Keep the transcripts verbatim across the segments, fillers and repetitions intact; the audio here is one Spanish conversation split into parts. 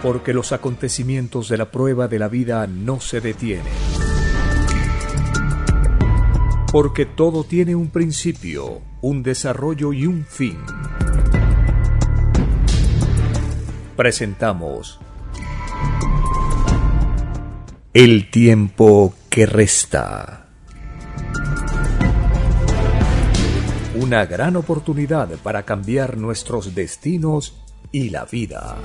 Porque los acontecimientos de la prueba de la vida no se detienen. Porque todo tiene un principio, un desarrollo y un fin. Presentamos El tiempo que resta. Una gran oportunidad para cambiar nuestros destinos y la vida.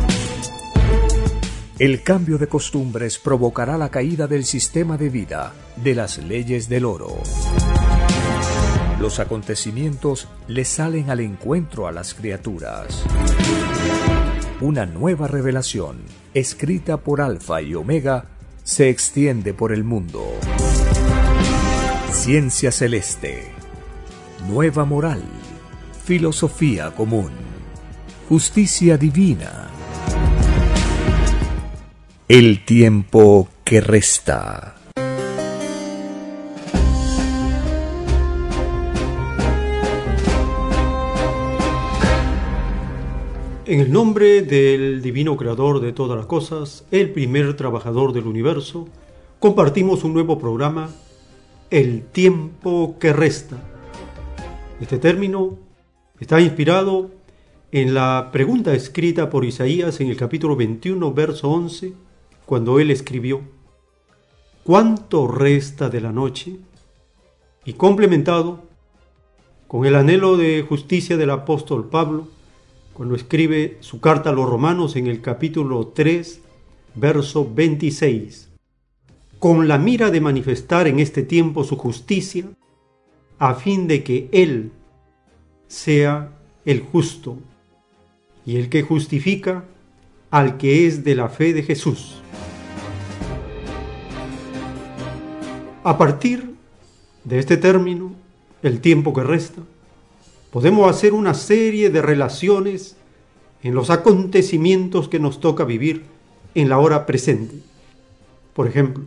El cambio de costumbres provocará la caída del sistema de vida, de las leyes del oro. Los acontecimientos le salen al encuentro a las criaturas. Una nueva revelación, escrita por Alfa y Omega, se extiende por el mundo. Ciencia celeste. Nueva moral, filosofía común, justicia divina. El tiempo que resta. En el nombre del divino creador de todas las cosas, el primer trabajador del universo, compartimos un nuevo programa, El tiempo que resta. Este término está inspirado en la pregunta escrita por Isaías en el capítulo veintiuno, verso once, cuando él escribió: ¿cuánto resta de la noche? Y complementado con el anhelo de justicia del apóstol Pablo, cuando escribe su carta a los romanos en el capítulo tres, verso veintiséis, con la mira de manifestar en este tiempo su justicia, a fin de que Él sea el justo y el que justifica al que es de la fe de Jesús. A partir de este término, el tiempo que resta, podemos hacer una serie de relaciones en los acontecimientos que nos toca vivir en la hora presente. Por ejemplo,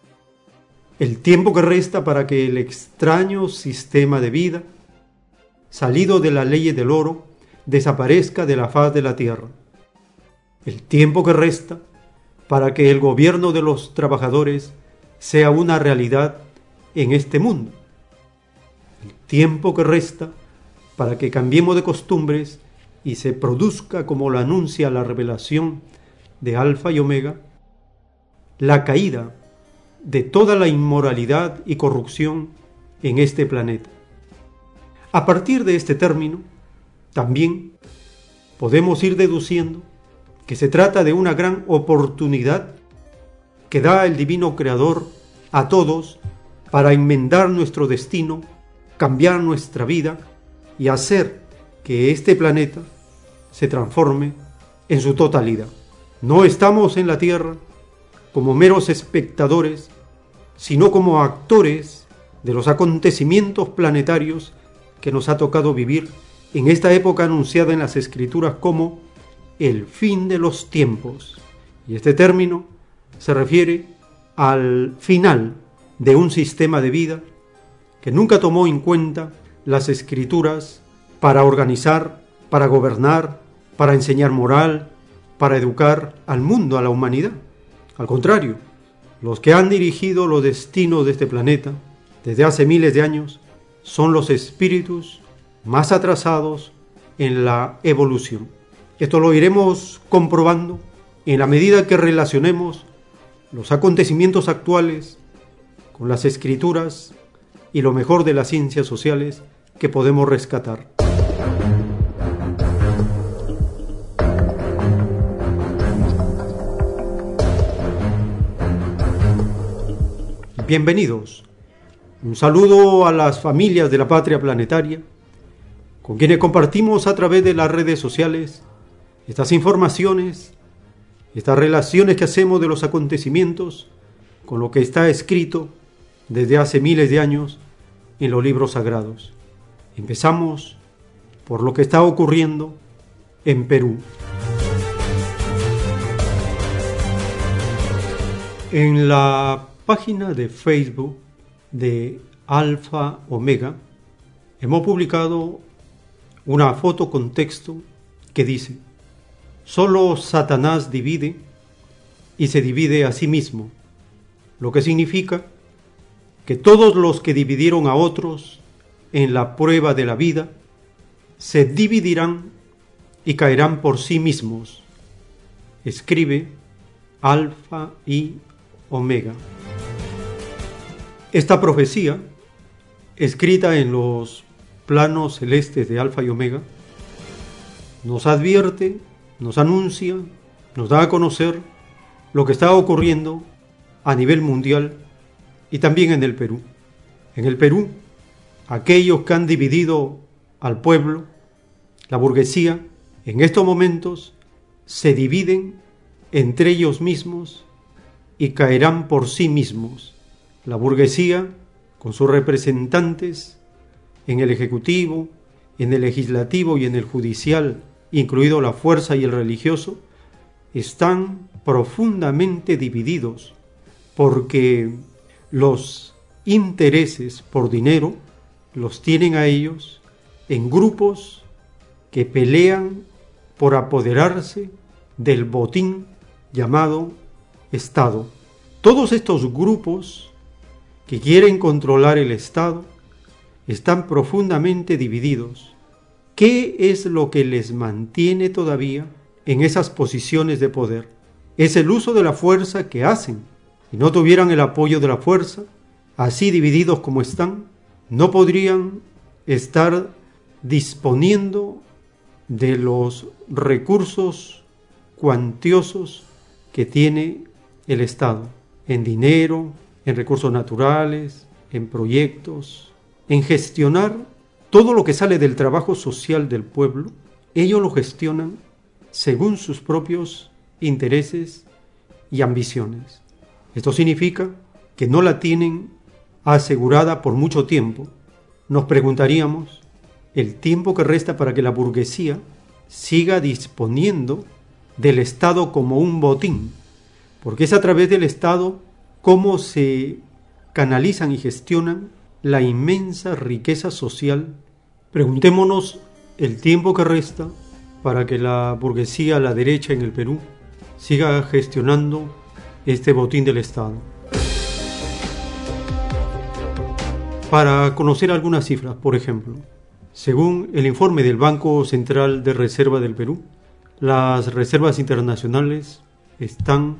el tiempo que resta para que el extraño sistema de vida, salido de la ley del oro, desaparezca de la faz de la tierra. El tiempo que resta para que el gobierno de los trabajadores sea una realidad en este mundo. El tiempo que resta para que cambiemos de costumbres y se produzca, como lo anuncia la revelación de Alfa y Omega, la caída de toda la inmoralidad y corrupción en este planeta. A partir de este término, también podemos ir deduciendo que se trata de una gran oportunidad que da el divino creador a todos para enmendar nuestro destino, cambiar nuestra vida y hacer que este planeta se transforme en su totalidad. No estamos en la Tierra como meros espectadores, sino como actores de los acontecimientos planetarios que nos ha tocado vivir en esta época anunciada en las Escrituras como el fin de los tiempos. Y este término se refiere al final de un sistema de vida que nunca tomó en cuenta las Escrituras para organizar, para gobernar, para enseñar moral, para educar al mundo, a la humanidad. Al contrario, los que han dirigido los destinos de este planeta desde hace miles de años son los espíritus más atrasados en la evolución. Esto lo iremos comprobando en la medida que relacionemos los acontecimientos actuales con las escrituras y lo mejor de las ciencias sociales que podemos rescatar. Bienvenidos. Un saludo a las familias de la Patria Planetaria, con quienes compartimos a través de las redes sociales estas informaciones, estas relaciones que hacemos de los acontecimientos con lo que está escrito desde hace miles de años en los libros sagrados. Empezamos por lo que está ocurriendo en Perú. En la página de Facebook de Alfa Omega hemos publicado una foto con texto que dice: Solo Satanás divide y se divide a sí mismo, lo que significa que todos los que dividieron a otros en la prueba de la vida se dividirán y caerán por sí mismos. Escribe Alfa y Omega. Esta profecía, escrita en los planos celestes de Alfa y Omega, nos advierte, nos anuncia, nos da a conocer lo que está ocurriendo a nivel mundial y también en el Perú. En el Perú, aquellos que han dividido al pueblo, la burguesía, en estos momentos se dividen entre ellos mismos y caerán por sí mismos. La burguesía, con sus representantes en el Ejecutivo, en el Legislativo y en el Judicial, incluido la fuerza y el religioso, están profundamente divididos porque los intereses por dinero los tienen a ellos en grupos que pelean por apoderarse del botín llamado Estado. Todos estos grupos que quieren controlar el Estado están profundamente divididos. ¿Qué es lo que les mantiene todavía en esas posiciones de poder? Es el uso de la fuerza que hacen. Si no tuvieran el apoyo de la fuerza, así divididos como están, no podrían estar disponiendo de los recursos cuantiosos que tiene el Estado, en dinero, en recursos naturales, en proyectos, en gestionar todo lo que sale del trabajo social del pueblo. Ellos lo gestionan según sus propios intereses y ambiciones. Esto significa que no la tienen asegurada por mucho tiempo. Nos preguntaríamos el tiempo que resta para que la burguesía siga disponiendo del Estado como un botín, porque es a través del Estado cómo se canalizan y gestionan la inmensa riqueza social. Preguntémonos el tiempo que resta para que la burguesía, la derecha en el Perú, siga gestionando este botín del Estado. Para conocer algunas cifras, por ejemplo, según el informe del Banco Central de Reserva del Perú, las reservas internacionales están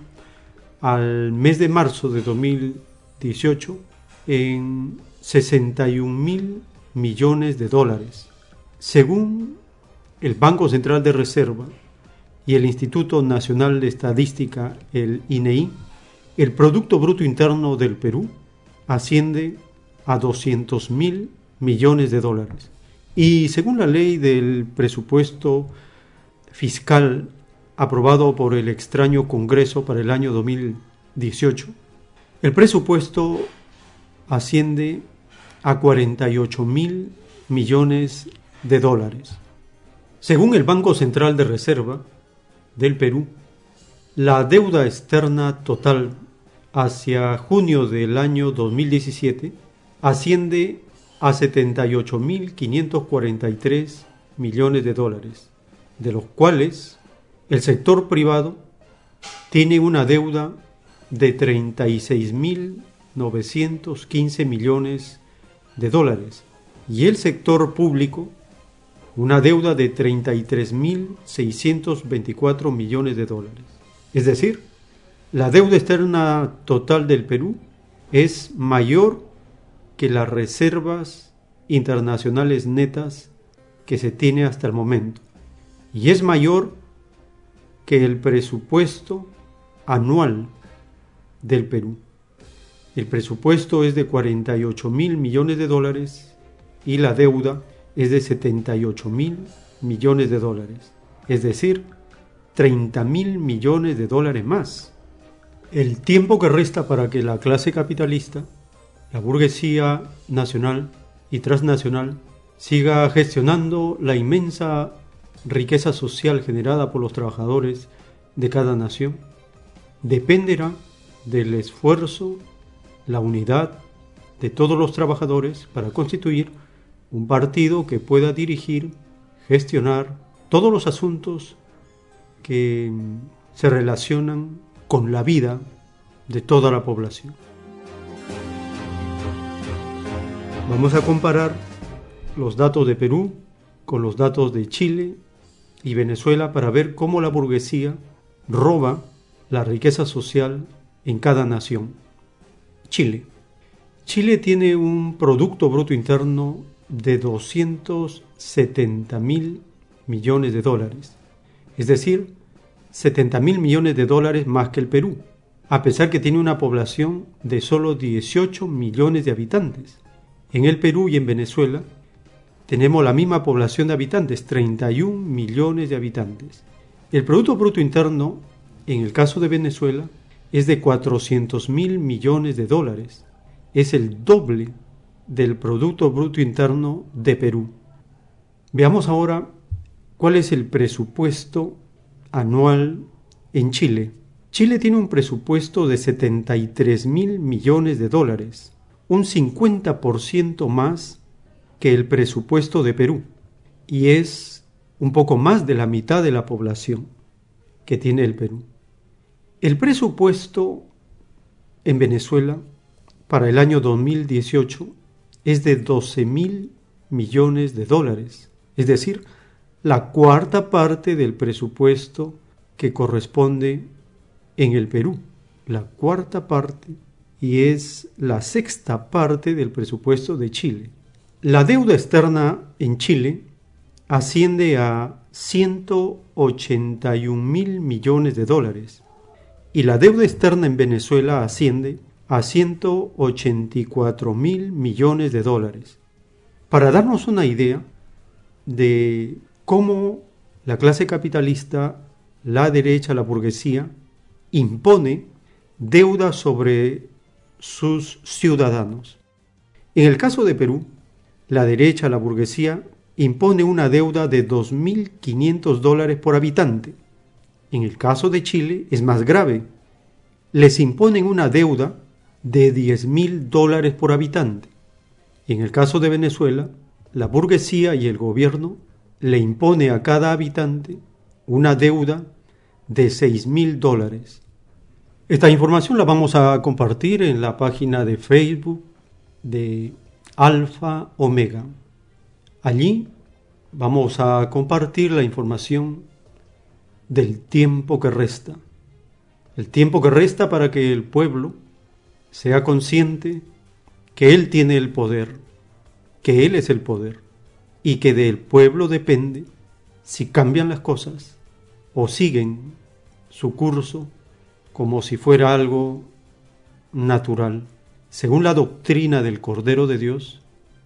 al mes de marzo de dos mil dieciocho en sesenta y un mil millones de dólares. Según el Banco Central de Reserva y el Instituto Nacional de Estadística, el I N E I, el Producto Bruto Interno del Perú asciende a doscientos mil millones de dólares. Y según la ley del presupuesto fiscal aprobado por el extraño Congreso para el año dos mil dieciocho, el presupuesto asciende a cuarenta y ocho mil millones de dólares. Según el Banco Central de Reserva del Perú, la deuda externa total hacia junio del año dos mil diecisiete asciende a setenta y ocho mil quinientos cuarenta y tres millones de dólares, de los cuales el sector privado tiene una deuda de treinta y seis mil novecientos quince millones de dólares y el sector público una deuda de treinta y tres mil seiscientos veinticuatro millones de dólares. Es decir, la deuda externa total del Perú es mayor que las reservas internacionales netas que se tiene hasta el momento y es mayor que el presupuesto anual del Perú. El presupuesto es de cuarenta y ocho mil millones de dólares y la deuda es de setenta y ocho mil millones de dólares, es decir, treinta mil millones de dólares más. El tiempo que resta para que la clase capitalista, la burguesía nacional y transnacional, siga gestionando la inmensa riqueza social generada por los trabajadores de cada nación, dependerá del esfuerzo, la unidad de todos los trabajadores para constituir un partido que pueda dirigir, gestionar todos los asuntos que se relacionan con la vida de toda la población. Vamos a comparar los datos de Perú con los datos de Chile y Venezuela para ver cómo la burguesía roba la riqueza social en cada nación. Chile. Chile tiene un Producto Bruto Interno de doscientos setenta mil millones de dólares, es decir, setenta mil millones de dólares más que el Perú, a pesar que tiene una población de solo dieciocho millones de habitantes. En el Perú y en Venezuela tenemos la misma población de habitantes, treinta y un millones de habitantes. El Producto Bruto Interno, en el caso de Venezuela, es de cuatrocientos mil millones de dólares. Es el doble del Producto Bruto Interno de Perú. Veamos ahora cuál es el presupuesto anual en Chile. Chile tiene un presupuesto de setenta y tres mil millones de dólares, un cincuenta por ciento más que el presupuesto de Perú, y es un poco más de la mitad de la población que tiene el Perú. El presupuesto en Venezuela para el año dos mil dieciocho es de doce mil millones de dólares, es decir, la cuarta parte del presupuesto que corresponde en el Perú, la cuarta parte, y es la sexta parte del presupuesto de Chile. La deuda externa en Chile asciende a ciento ochenta y un mil millones de dólares y la deuda externa en Venezuela asciende a ciento ochenta y cuatro mil millones de dólares. Para darnos una idea de cómo la clase capitalista, la derecha, la burguesía, impone deuda sobre sus ciudadanos. En el caso de Perú, la derecha, la burguesía, impone una deuda de dos mil quinientos dólares por habitante. En el caso de Chile es más grave. Les imponen una deuda de diez mil dólares por habitante. En el caso de Venezuela, la burguesía y el gobierno le impone a cada habitante una deuda de seis mil dólares. Esta información la vamos a compartir en la página de Facebook de Alfa Omega. Allí vamos a compartir la información del tiempo que resta. El tiempo que resta para que el pueblo sea consciente que él tiene el poder, que él es el poder, y que del pueblo depende si cambian las cosas o siguen su curso como si fuera algo natural. Según la doctrina del Cordero de Dios,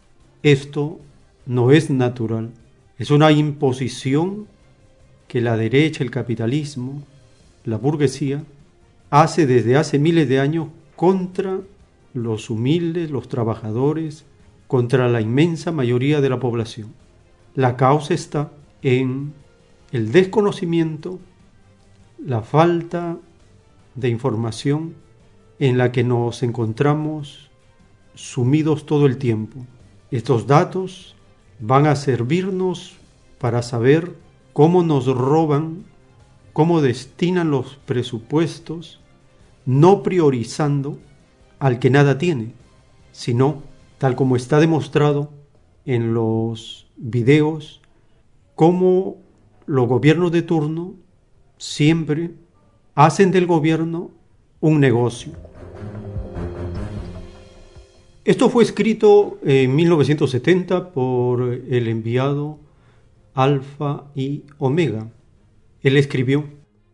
esto no es natural, es una imposición que la derecha, el capitalismo, la burguesía, hace desde hace miles de años contra los humildes, los trabajadores, contra la inmensa mayoría de la población. La causa está en el desconocimiento, la falta de información en la que nos encontramos sumidos todo el tiempo. Estos datos van a servirnos para saber cómo nos roban, cómo destinan los presupuestos, no priorizando al que nada tiene, sino, tal como está demostrado en los videos, cómo los gobiernos de turno siempre hacen del gobierno un negocio. Esto fue escrito en mil novecientos setenta por el enviado Alfa y Omega. Él escribió: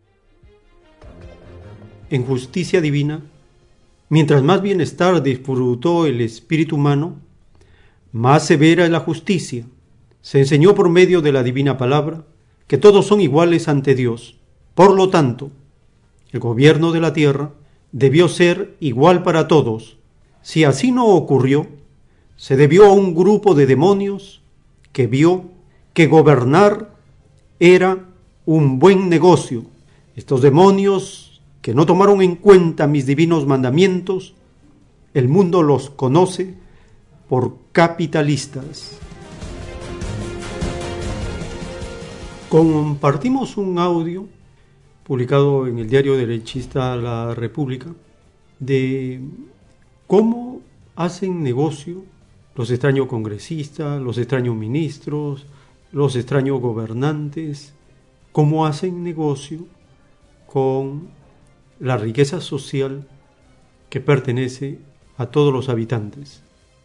en justicia divina, mientras más bienestar disfrutó el espíritu humano, más severa es la justicia. Se enseñó por medio de la divina palabra que todos son iguales ante Dios. Por lo tanto, el gobierno de la tierra debió ser igual para todos. Si así no ocurrió, se debió a un grupo de demonios que vio que gobernar era un buen negocio. Estos demonios que no tomaron en cuenta mis divinos mandamientos, el mundo los conoce por capitalistas. Compartimos un audio publicado en el diario derechista La República, de cómo hacen negocio los extraños congresistas, los extraños ministros, los extraños gobernantes, cómo hacen negocio con la riqueza social que pertenece a todos los habitantes.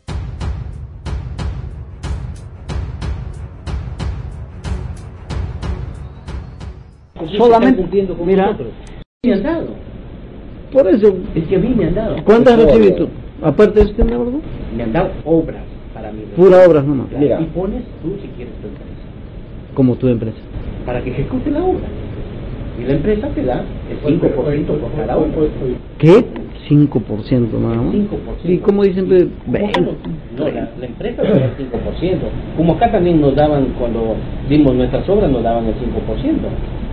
Solamente cumpliendo con mira, nosotros. Me han dado. Por eso. Es que a mí me han dado. ¿Cuántas has recibido tú? Aparte de este, ¿verdad? Me han dado obras para mí. Pura obras nomás. Mira. Y pones tú si quieres tu empresa. Como tu empresa. Para que ejecute la obra. Y la empresa te da el cinco por ciento por cada obra. ¿Qué? cinco por ciento nada más. cinco por ciento. ¿Y cómo dicen? veinte. No, la, la empresa te da el cinco por ciento. Como acá también nos daban, cuando dimos nuestras obras, nos daban el cinco por ciento.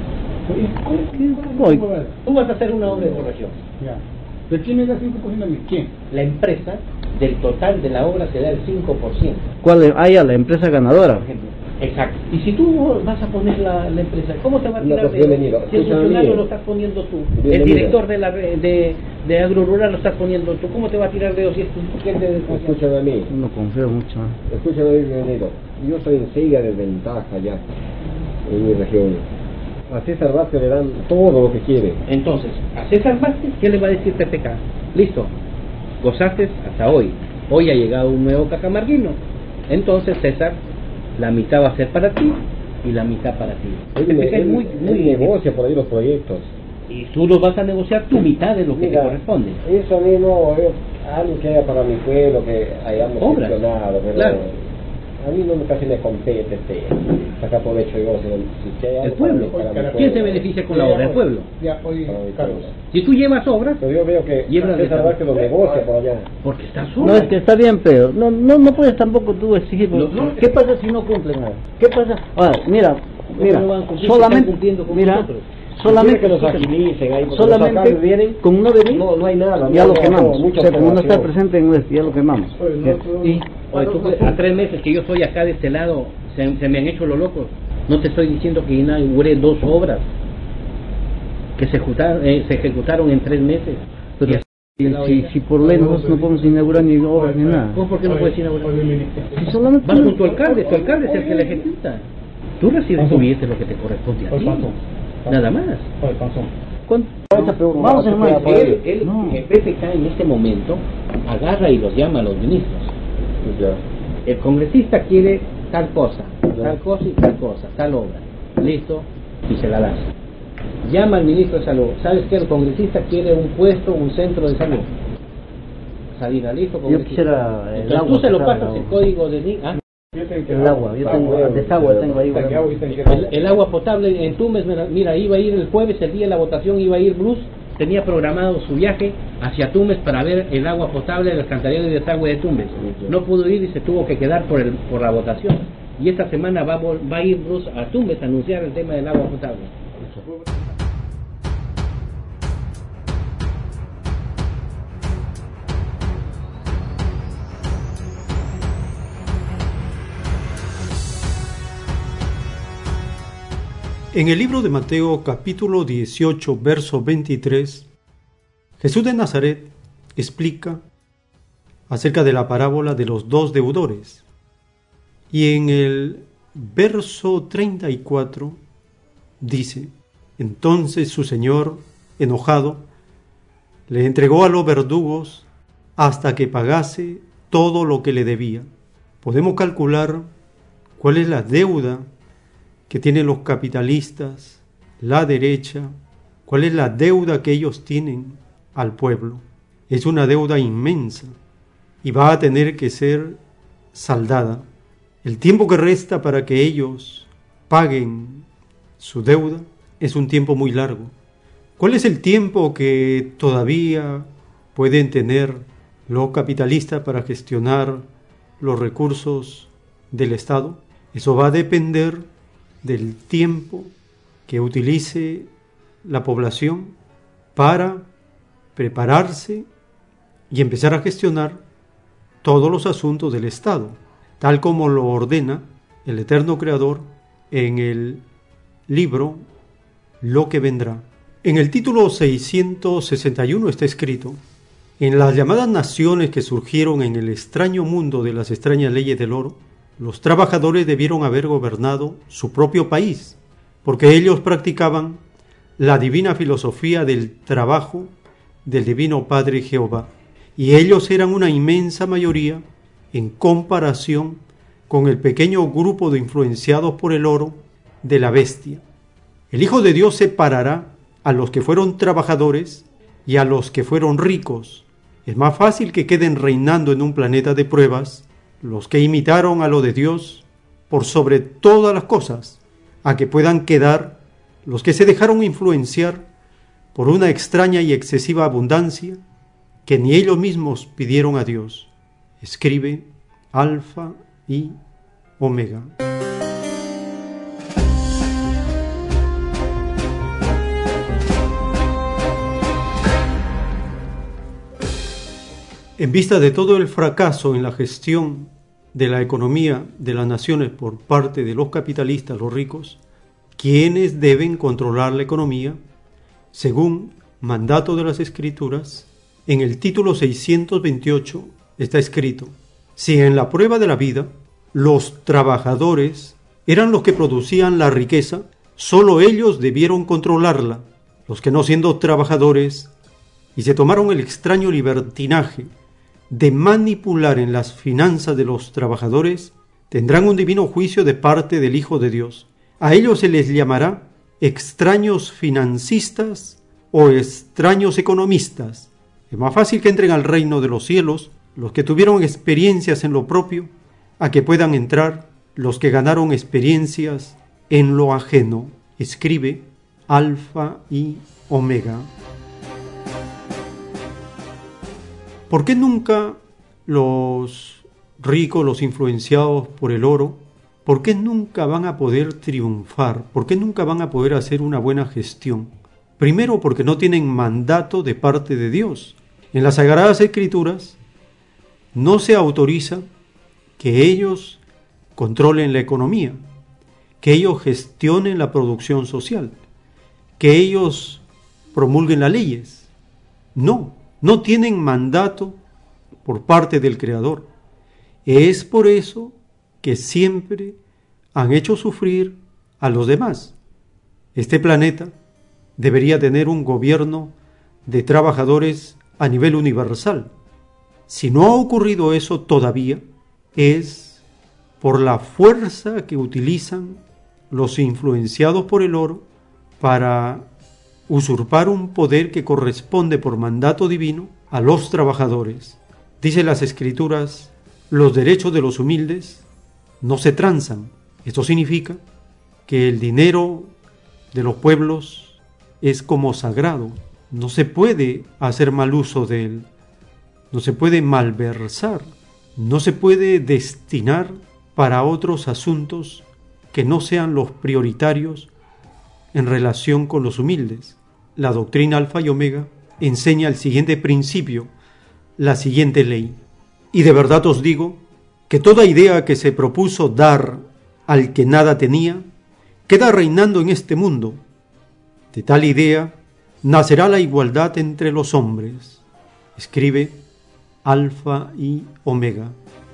Tú vas a hacer una obra de corrección. Ya. ¿De quién me da cinco por ciento a mí? ¿Quién? La empresa, del total de la obra, te da el cinco por ciento. ¿Cuál es? Ah, ya, la empresa ganadora. Por ejemplo. Exacto. Y si tú vas a poner la, la empresa, ¿cómo te va a tirar de si el funcionario lo estás poniendo tú? El director de la de, de agro rural lo estás poniendo tú. ¿Cómo te va a tirar de si es tu gente de confianza? Escúchame a mí. No confío mucho. Escúchame a mí, bienvenido. Yo soy en Seiga de ventaja ya, en mi región. A César Vázquez le dan todo lo que quiere. Entonces, a César Vázquez, ¿qué le va a decir P P K? Listo, gozaste hasta hoy. Hoy ha llegado un nuevo cacamarguino. Entonces, César, la mitad va a ser para ti y la mitad para ti. Él, P P K él, es muy, muy él negocia por ahí los proyectos. Y tú los vas a negociar tu mitad de lo que Mira, te corresponde. Eso a mí no, es algo que haya para mi pueblo, que hayamos gestionado, pero claro. A mí no casi me compete este, sacar provecho yo, si hay el pueblo. Para para ¿Quién pueblo? Se beneficia con la obra? El pueblo. Ya, oye, Carlos. Si tú llevas obras, pero yo veo que César que lo negocia por allá. Porque está solo. No, es que está bien, pero no, no, no puedes tampoco tú exigir. No, no, ¿qué pasa si no cumplen nada? ¿Qué pasa? Ahora, mira, mira, no solamente, mira, nosotros? Solamente que los agilicen ahí, solamente los vienen, con uno de mí, no, no hay nada, ya no, lo quemamos. No, o sea, como no está presente en nuestro, ya lo quemamos. Oye, no, y, oye, tú, a tres meses que yo estoy acá de este lado, se, se me han hecho los locos. No te estoy diciendo que inauguré dos obras que se ejecutaron, eh, se ejecutaron en tres meses. Pero si, si, si por ley nosotros no podemos inaugurar ni obras ni nada. ¿Cómo por qué no puedes inaugurar? Si solamente vas con tu alcalde, tu alcalde es el que la ejecuta. Tú recibes tu billete lo que te corresponde a ti. Nada más. Vamos a ver, él, él, no. El P P K en este momento agarra y los llama a los ministros. Ya. El congresista quiere tal cosa, ya. tal cosa y tal cosa, tal obra. Listo, y se la das. Llama al ministro de salud. ¿Sabes qué? El congresista quiere un puesto, un centro de salud. Salida, listo. Yo quisiera el Entonces, agua, tú se lo pasas el código de N I C. ¿Ah? El agua, yo tengo el desagüe, tengo ahí. El, el agua potable en Tumbes, mira, iba a ir el jueves, el día de la votación, iba a ir Bruce, tenía programado su viaje hacia Tumbes para ver el agua potable del alcantarillado y desagüe de Tumbes. No pudo ir y se tuvo que quedar por el por la votación. Y esta semana va, va a ir Bruce a Tumbes a anunciar el tema del agua potable. En el libro de Mateo capítulo dieciocho, verso veintitrés, Jesús de Nazaret explica acerca de la parábola de los dos deudores. Y en el verso treinta y cuatro dice: entonces su señor, enojado, le entregó a los verdugos hasta que pagase todo lo que le debía. Podemos calcular cuál es la deuda que tienen los capitalistas, la derecha, cuál es la deuda que ellos tienen al pueblo. Es una deuda inmensa y va a tener que ser saldada. El tiempo que resta para que ellos paguen su deuda es un tiempo muy largo. ¿Cuál es el tiempo que todavía pueden tener los capitalistas para gestionar los recursos del Estado? Eso va a depender del tiempo que utilice la población para prepararse y empezar a gestionar todos los asuntos del Estado, tal como lo ordena el Eterno Creador en el libro Lo que vendrá. En el título seiscientos sesenta y uno está escrito: en las llamadas naciones que surgieron en el extraño mundo de las extrañas leyes del oro, los trabajadores debieron haber gobernado su propio país, porque ellos practicaban la divina filosofía del trabajo del Divino Padre Jehová, y ellos eran una inmensa mayoría en comparación con el pequeño grupo de influenciados por el oro de la bestia. El Hijo de Dios separará a los que fueron trabajadores y a los que fueron ricos. Es más fácil que queden reinando en un planeta de pruebas los que imitaron a lo de Dios por sobre todas las cosas, a que puedan quedar los que se dejaron influenciar por una extraña y excesiva abundancia que ni ellos mismos pidieron a Dios. Escribe Alfa y Omega. En vista de todo el fracaso en la gestión de la economía de las naciones por parte de los capitalistas, los ricos, ¿quiénes deben controlar la economía? Según mandato de las Escrituras, en el título seiscientos veintiocho está escrito: si en la prueba de la vida los trabajadores eran los que producían la riqueza, solo ellos debieron controlarla. Los que no siendo trabajadores y se tomaron el extraño libertinaje de manipular en las finanzas de los trabajadores, tendrán un divino juicio de parte del Hijo de Dios. A ellos se les llamará extraños financistas o extraños economistas. Es más fácil que entren al reino de los cielos los que tuvieron experiencias en lo propio, a que puedan entrar los que ganaron experiencias en lo ajeno. Escribe Alfa y Omega. ¿Por qué nunca los ricos, los influenciados por el oro, por qué nunca van a poder triunfar? ¿Por qué nunca van a poder hacer una buena gestión? Primero, porque no tienen mandato de parte de Dios. En las Sagradas Escrituras no se autoriza que ellos controlen la economía, que ellos gestionen la producción social, que ellos promulguen las leyes. No. No tienen mandato por parte del Creador. Es por eso que siempre han hecho sufrir a los demás. Este planeta debería tener un gobierno de trabajadores a nivel universal. Si no ha ocurrido eso todavía, es por la fuerza que utilizan los influenciados por el oro para usurpar un poder que corresponde por mandato divino a los trabajadores. Dice las Escrituras: los derechos de los humildes no se transan. Esto significa que el dinero de los pueblos es como sagrado. No se puede hacer mal uso de él. No se puede malversar. No se puede destinar para otros asuntos que no sean los prioritarios en relación con los humildes. La doctrina Alfa y Omega enseña el siguiente principio, la siguiente ley. Y de verdad os digo que toda idea que se propuso dar al que nada tenía, queda reinando en este mundo. De tal idea nacerá la igualdad entre los hombres. Escribe Alfa y Omega.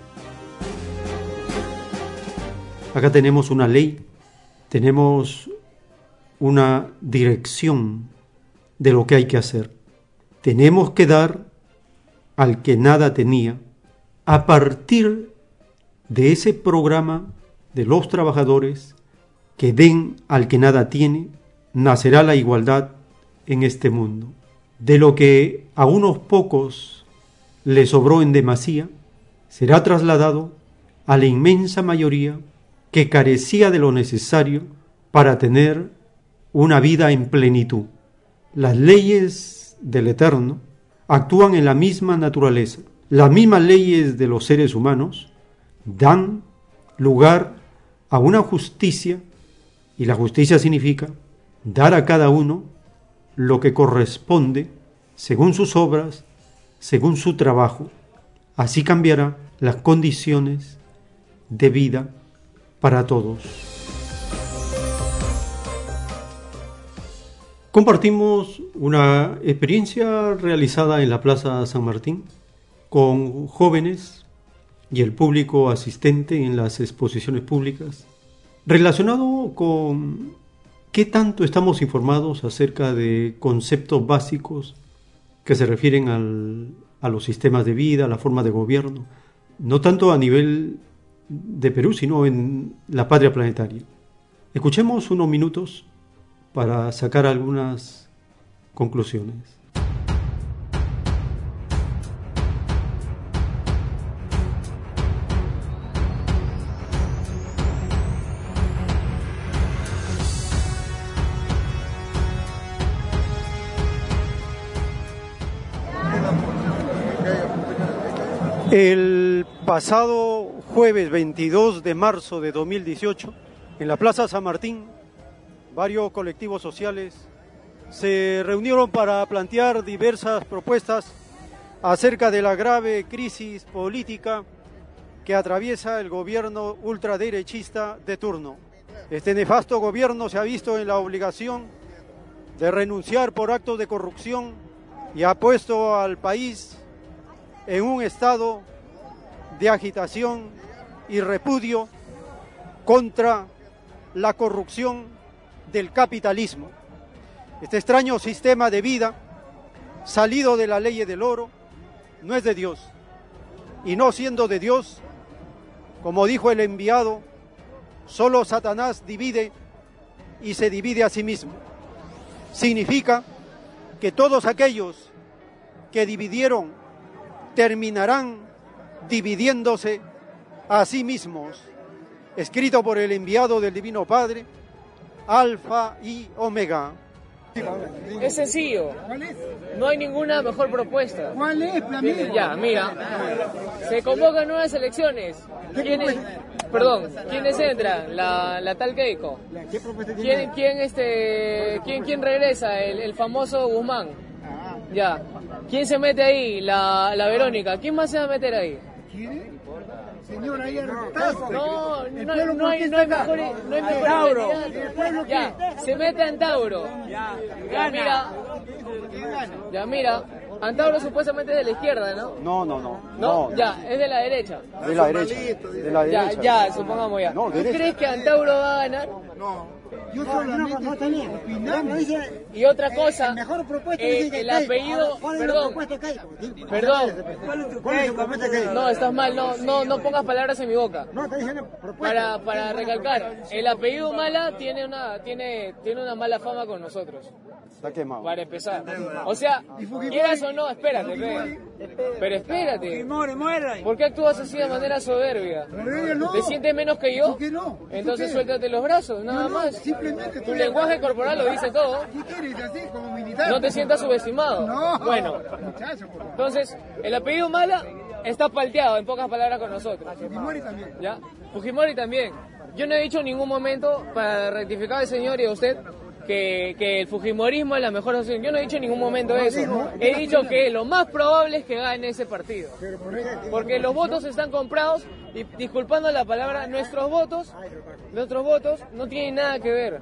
Acá tenemos una ley, tenemos una dirección de lo que hay que hacer. Tenemos que dar al que nada tenía. A partir de ese programa de los trabajadores que den al que nada tiene, nacerá la igualdad en este mundo. De lo que a unos pocos les sobró en demasía, será trasladado a la inmensa mayoría que carecía de lo necesario para tener una vida en plenitud. Las leyes del Eterno actúan en la misma naturaleza. Las mismas leyes de los seres humanos dan lugar a una justicia, y la justicia significa dar a cada uno lo que corresponde según sus obras, según su trabajo. Así cambiará las condiciones de vida para todos. Compartimos una experiencia realizada en la Plaza San Martín con jóvenes y el público asistente en las exposiciones públicas, relacionado con qué tanto estamos informados acerca de conceptos básicos que se refieren al, a los sistemas de vida, a la forma de gobierno, no tanto a nivel de Perú, sino en la patria planetaria. Escuchemos unos minutos para sacar algunas conclusiones. El pasado jueves veintidós de marzo de dos mil dieciocho, en la Plaza San Martín, varios colectivos sociales se reunieron para plantear diversas propuestas acerca de la grave crisis política que atraviesa el gobierno ultraderechista de turno. Este nefasto gobierno se ha visto en la obligación de renunciar por actos de corrupción y ha puesto al país en un estado de agitación y repudio contra la corrupción del capitalismo. Este extraño sistema de vida, salido de la ley del oro, no es de Dios. Y no siendo de Dios, como dijo el enviado, solo Satanás divide y se divide a sí mismo. Significa que todos aquellos que dividieron terminarán dividiéndose a sí mismos. Escrito por el enviado del Divino Padre, Alfa y Omega. Es sencillo. No hay ninguna mejor propuesta. ¿Cuál es, amigo? Ya, mira. Se convocan nuevas elecciones. ¿Quiénes, perdón, ¿quiénes entran? La, la tal Keiko. ¿Quién, quién, este, quién, quién regresa? El, el famoso Guzmán. Ya. ¿Quién se mete ahí? La, la Verónica. ¿Quién más se va a meter ahí? ¿Quién? Señor, ahí arrestazo. No, no, no, hay, no hay mejor, no hay mejor Tauro. Ya, se mete a Antauro. Ya, ya mira. Ya mira. Antauro supuestamente es de la izquierda, ¿no? No, no, no. No, ya, es de la derecha. De la derecha. De la derecha. Ya, ya, supongamos ya. No, ¿Tú crees que Antauro va a ganar? No. Yo solamente no, no tenía opinando. Y otra cosa, eh, mejor propuesta eh, dice el apellido, ¿cuál es perdón, la propuesta que hay? perdón, ¿Cuál es tu propuesta que hay? no, estás mal, no, no, no pongas palabras en mi boca. No, está diciendo propuesta. Para, para recalcar, el apellido Mala tiene una, tiene, tiene una mala fama con nosotros. Está quemado. Para empezar. O sea, quieras o no, espérate, ve. Pero espérate. ¿Por qué actúas así de manera soberbia? ¿Te sientes menos que yo? Entonces suéltate los brazos, nada más. Simplemente Tu lenguaje corporal lo dice todo. ¿Qué quieres así como militar? No te sientas subestimado. No. Bueno, entonces, el apellido Mala está palteado, en pocas palabras, con nosotros. Fujimori también. ¿Ya? Fujimori también. Yo no he dicho en ningún momento, para rectificar al señor y a usted, que, que el fujimorismo es la mejor opción. Yo no he dicho en ningún momento eso. He dicho que lo más probable es que gane ese partido. Porque los votos están comprados y, disculpando la palabra, nuestros votos, nuestros votos no tienen nada que ver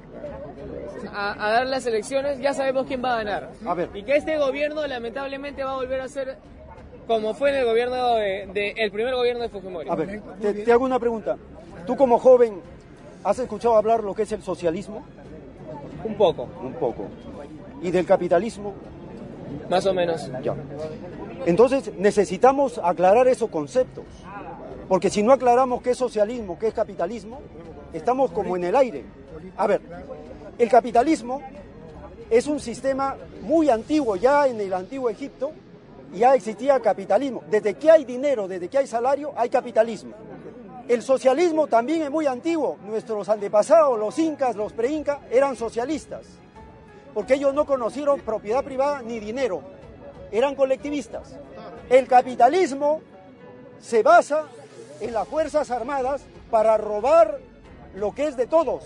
a, a dar las elecciones. Ya sabemos quién va a ganar. A ver. Y que este gobierno lamentablemente va a volver a ser como fue en el gobierno de, de el primer gobierno de Fujimori. A ver, te, te hago una pregunta. Tú como joven, ¿has escuchado hablar lo que es el socialismo? Un poco. Un poco. ¿Y del capitalismo? Más o menos. Ya. Entonces necesitamos aclarar esos conceptos. Porque si no aclaramos qué es socialismo, qué es capitalismo, estamos como en el aire. A ver, el capitalismo es un sistema muy antiguo. Ya en el antiguo Egipto ya existía capitalismo. Desde que hay dinero, desde que hay salario, hay capitalismo. El socialismo también es muy antiguo. Nuestros antepasados, los incas, los pre-incas, eran socialistas. Porque ellos no conocieron propiedad privada ni dinero. Eran colectivistas. El capitalismo se basa en las Fuerzas Armadas para robar lo que es de todos.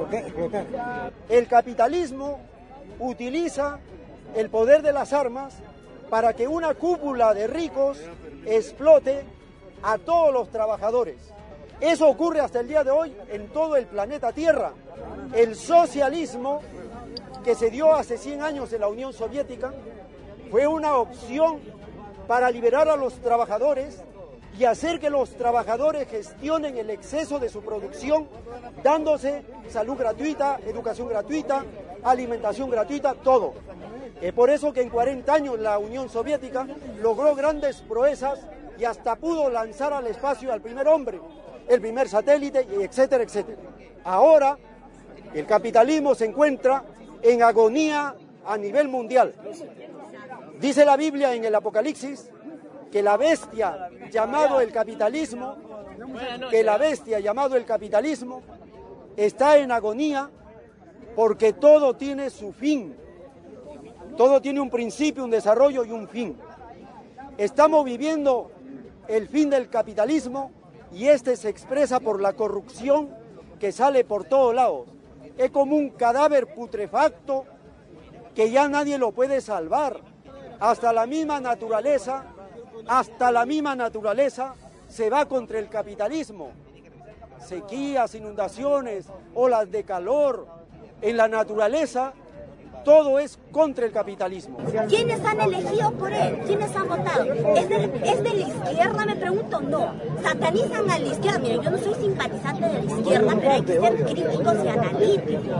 El capitalismo utiliza el poder de las armas para que una cúpula de ricos explote a todos los trabajadores. Eso ocurre hasta el día de hoy en todo el planeta Tierra. El socialismo que se dio hace cien años en la Unión Soviética fue una opción para liberar a los trabajadores y hacer que los trabajadores gestionen el exceso de su producción, dándose salud gratuita, educación gratuita, alimentación gratuita, todo. Es por eso que en cuarenta años la Unión Soviética logró grandes proezas y hasta pudo lanzar al espacio al primer hombre, el primer satélite, y etcétera, etcétera. Ahora el capitalismo se encuentra en agonía a nivel mundial. Dice la Biblia en el Apocalipsis que la bestia llamado el capitalismo, que la bestia llamado el capitalismo está en agonía porque todo tiene su fin. Todo tiene un principio, un desarrollo y un fin. Estamos viviendo el fin del capitalismo y este se expresa por la corrupción que sale por todos lados. Es como un cadáver putrefacto que ya nadie lo puede salvar. Hasta la misma naturaleza, hasta la misma naturaleza se va contra el capitalismo. Sequías, inundaciones, olas de calor en la naturaleza, todo es contra el capitalismo. ¿Quiénes han elegido por él? ¿Quiénes han votado? ¿Es de, ¿Es de la izquierda? Me pregunto, no. Satanizan a la izquierda. Miren, yo no soy simpatizante de la izquierda, pero hay que ser críticos y analíticos.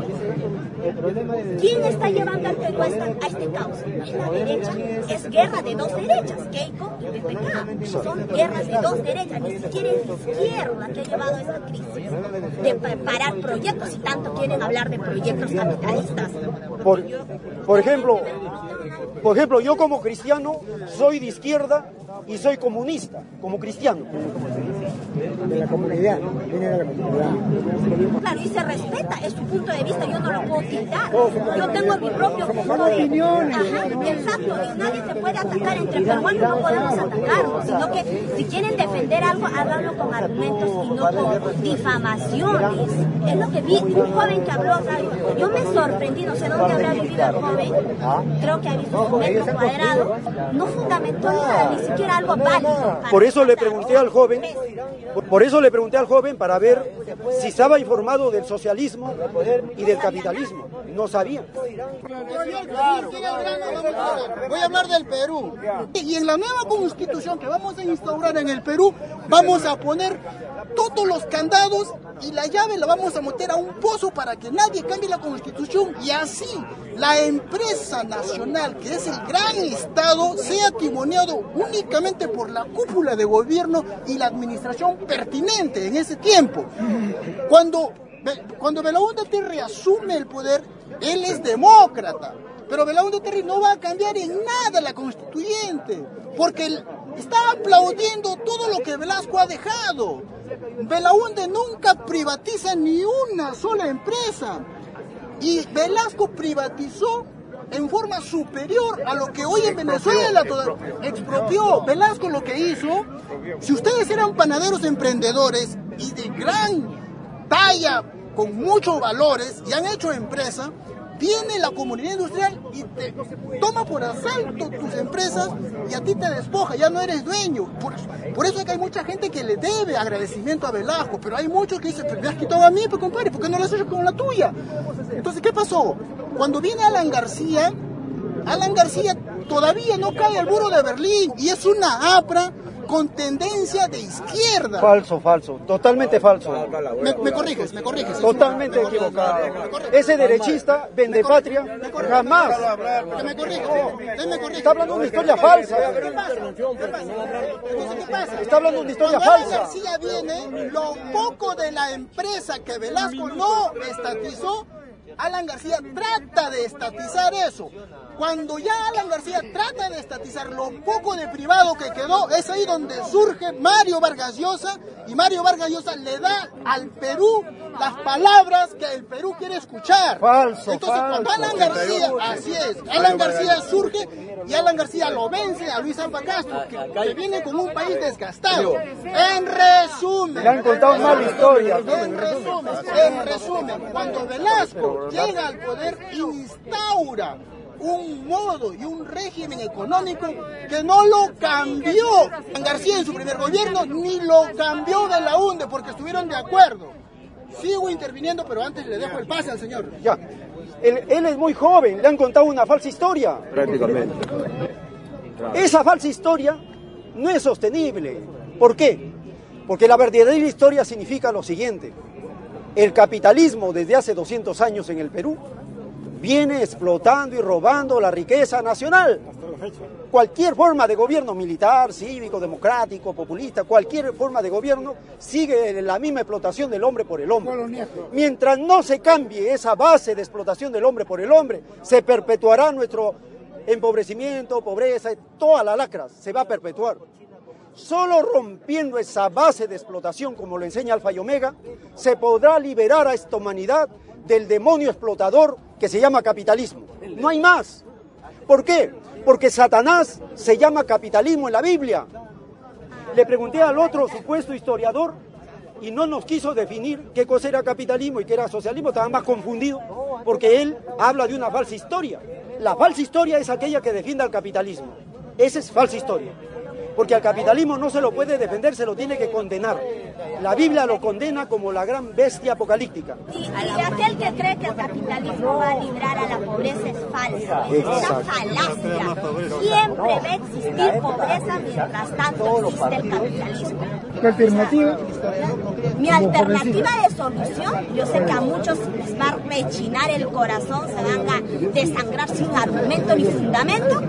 ¿Quién está llevando al Perú a, esta, a este caos? Es la derecha. Es guerra de dos derechas, Keiko y B P K. Son guerras de dos derechas. Ni siquiera es la izquierda que ha llevado a esta crisis de parar proyectos, y tanto quieren hablar de proyectos capitalistas. Por, por ejemplo, por ejemplo, yo como cristiano soy de izquierda y soy comunista, como cristiano. De la comunidad, viene de la comunidad. Claro, y se respeta, es su punto de vista, yo no lo puedo quitar. Yo tengo mi propio punto de vista. Ajá, exacto, y nadie se puede atacar. Entre peruanos no podemos atacarnos, sino que si quieren defender algo, háganlo con argumentos y no con difamaciones. Es lo que vi, un joven que habló acá, yo me sorprendí, no sé dónde habrá vivido el joven, creo que ha visto un metro cuadrado, no fundamentó nada, ni siquiera algo válido. Por eso le pregunté al joven, por eso le pregunté al joven para ver si estaba informado del socialismo y del capitalismo. No sabía. Voy a hablar del Perú. Y en la nueva constitución que vamos a instaurar en el Perú, vamos a poner todos los candados y la llave la vamos a meter a un pozo para que nadie cambie la constitución, y así la empresa nacional, que es el gran Estado, sea timoniado únicamente por la cúpula de gobierno y la administración pertinente en ese tiempo. Cuando, cuando Belaúnde Terry asume el poder, él es demócrata, pero Belaúnde Terry no va a cambiar en nada la constituyente, porque él está aplaudiendo todo lo que Velasco ha dejado. Belaúnde nunca privatiza ni una sola empresa, y Velasco privatizó en forma superior a lo que hoy en Venezuela toda, expropió. Velasco lo que hizo, si ustedes eran panaderos emprendedores y de gran talla, con muchos valores, y han hecho empresa, viene la comunidad industrial y te toma por asalto tus empresas y a ti te despoja, ya no eres dueño. Por, por eso es que hay mucha gente que le debe agradecimiento a Velasco, pero hay muchos que dicen, pero me has quitado a mí, pues compadre, ¿por qué no lo has hecho con la tuya? Entonces, ¿qué pasó? Cuando viene Alan García, Alan García todavía no cae al muro de Berlín y es una APRA con tendencia de izquierda. Falso, falso, totalmente falso. Me, me corriges, me corriges. Totalmente equivocado. Ese derechista, vende patria, jamás. Que me corrija, me corrija. Está hablando de una historia falsa. ¿Qué pasa? ¿Qué pasa? Está hablando de una historia Cuando Alan falsa. García viene, lo poco de la empresa que Velasco no estatizó, Alan García trata de estatizar eso. Cuando ya Alan García trata de estatizar lo poco de privado que quedó, es ahí donde surge Mario Vargas Llosa, y Mario Vargas Llosa le da al Perú las palabras que el Perú quiere escuchar. Falso, Entonces, falso. cuando Alan García, así es, Alan García surge y Alan García lo vence a Luis Zampa Castro, que, que viene con un país desgastado. En resumen, Le han contado mal historia. en resumen, en resumen, cuando Velasco llega al poder, instaura un modo y un régimen económico que no lo cambió García en su primer gobierno, ni lo cambió Belaúnde, porque estuvieron de acuerdo. Sigo interviniendo, pero antes le dejo el pase al señor. Ya. Él, él es muy joven, le han contado una falsa historia. Prácticamente. Esa falsa historia no es sostenible. ¿Por qué? Porque la verdadera historia significa lo siguiente. El capitalismo desde hace doscientos años en el Perú viene explotando y robando la riqueza nacional. Cualquier forma de gobierno militar, cívico, democrático, populista, cualquier forma de gobierno sigue la misma explotación del hombre por el hombre. Mientras no se cambie esa base de explotación del hombre por el hombre, se perpetuará nuestro empobrecimiento, pobreza, toda la lacra se va a perpetuar. Solo rompiendo esa base de explotación, como lo enseña Alfa y Omega, se podrá liberar a esta humanidad del demonio explotador que se llama capitalismo. No hay más. ¿Por qué? Porque Satanás se llama capitalismo en la Biblia. Le pregunté al otro supuesto historiador y no nos quiso definir qué cosa era capitalismo y qué era socialismo, estaba más confundido, porque él habla de una falsa historia. La falsa historia es aquella que defiende al capitalismo. Esa es falsa historia. Porque al capitalismo no se lo puede defender, se lo tiene que condenar. La Biblia lo condena como la gran bestia apocalíptica. Y, y aquel que cree que el capitalismo va a librar a la pobreza es falso. Es una falacia. Siempre va a existir pobreza mientras tanto existe el capitalismo. ¿Qué alternativa? Mi alternativa de solución, yo sé que a muchos les va a rechinar el corazón, se van a desangrar sin argumento ni fundamento,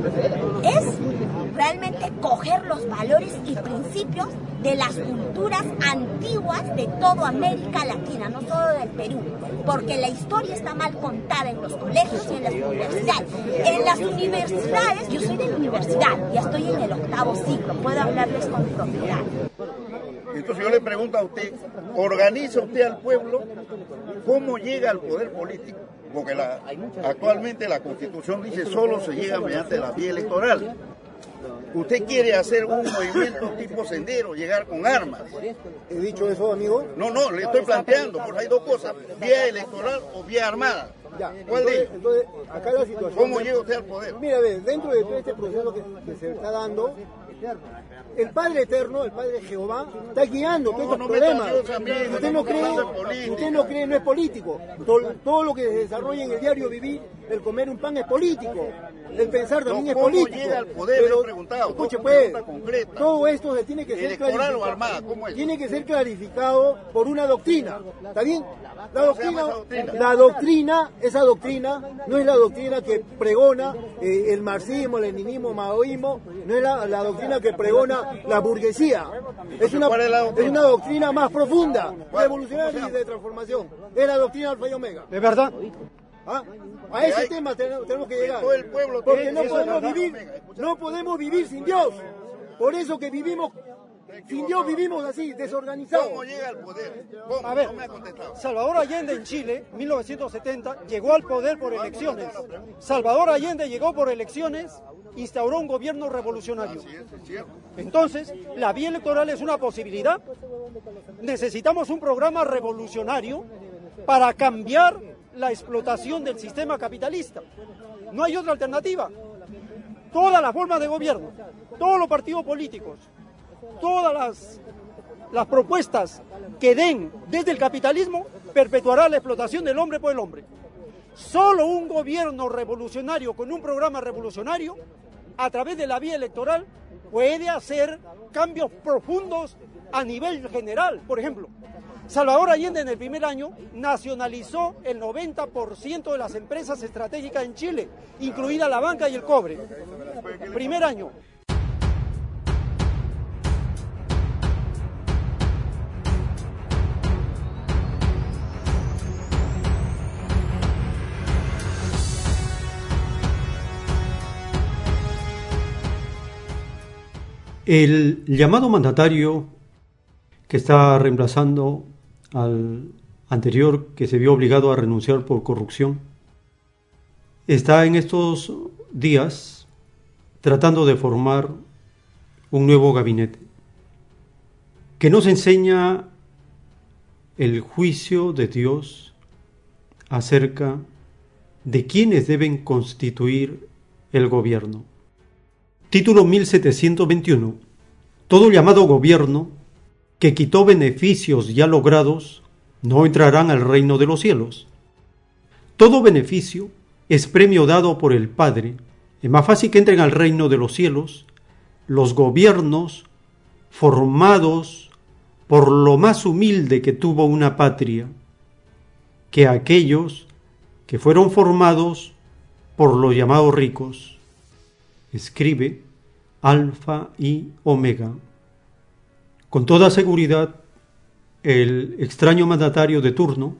es realmente coger los valores y principios de las culturas antiguas de toda América Latina, no solo del Perú, porque la historia está mal contada en los colegios y en las universidades. En las universidades, yo soy de la universidad, ya estoy en el octavo ciclo, puedo hablarles con propiedad. Entonces yo le pregunto a usted, ¿organiza usted al pueblo? ¿Cómo llega al poder político? Porque la, actualmente la Constitución dice solo se llega mediante la vía electoral. ¿Usted quiere hacer un movimiento tipo Sendero, llegar con armas? ¿He dicho eso, amigo? No, no, le estoy planteando, porque hay dos cosas, vía electoral o vía armada. Ya, ¿Cuál entonces, de ellos? entonces, acá la situación... ¿Cómo llega usted al poder? Mira, ve, dentro de todo este proceso que, que se está dando, el Padre Eterno, el Padre Jehová, está guiando todos estos no problemas. Dios, amigo, usted no cree, usted no cree, no es político. Todo, todo lo que se desarrolla en el diario vivir, el comer un pan es político. El pensar también no, es ¿cómo político. Llega al poder, pero, le he preguntado, escuche, no, pues, concreta. todo esto se tiene que ser ¿Electoral o armada? ¿Cómo es? Tiene que ser clarificado por una doctrina. ¿Está bien? La doctrina, esa doctrina? la doctrina, esa doctrina no es la doctrina que pregona eh, el marxismo, el leninismo, maoísmo, no es la, la doctrina que pregona la burguesía. Es una, ¿cuál es la doctrina? es una doctrina más profunda, revolucionaria y de transformación. Es la doctrina Alfa y Omega. ¿De verdad? ¿Ah? A ese tema tenemos, tenemos que llegar. Todo el pueblo Porque tiene no eso, podemos ¿verdad? vivir, no podemos vivir sin Dios. Por eso que vivimos, sin Dios vivimos así, desorganizados. ¿Cómo llega al poder? ¿Cómo? A ver, No me ha contestado. Salvador Allende en Chile, mil novecientos setenta, llegó al poder por elecciones. Salvador Allende llegó por elecciones, instauró un gobierno revolucionario. Así es, es cierto. Entonces, la vía electoral es una posibilidad. Necesitamos un programa revolucionario para cambiar la explotación del sistema capitalista. No hay otra alternativa. Todas las formas de gobierno, todos los partidos políticos, todas las, las propuestas que den desde el capitalismo perpetuará la explotación del hombre por el hombre. Solo un gobierno revolucionario con un programa revolucionario a través de la vía electoral puede hacer cambios profundos a nivel general. Por ejemplo, Salvador Allende en el primer año nacionalizó el noventa por ciento de las empresas estratégicas en Chile, incluida la banca y el cobre. Primer año. El llamado mandatario que está reemplazando al anterior, que se vio obligado a renunciar por corrupción, está en estos días tratando de formar un nuevo gabinete que nos enseña el juicio de Dios acerca de quiénes deben constituir el gobierno. Título mil setecientos veintiuno. Todo llamado gobierno que quitó beneficios ya logrados no entrarán al reino de los cielos. Todo beneficio es premio dado por el Padre. Es más fácil que entren al reino de los cielos los gobiernos formados por lo más humilde que tuvo una patria, que aquellos que fueron formados por los llamados ricos. Escribe Alfa y Omega. Con toda seguridad, el extraño mandatario de turno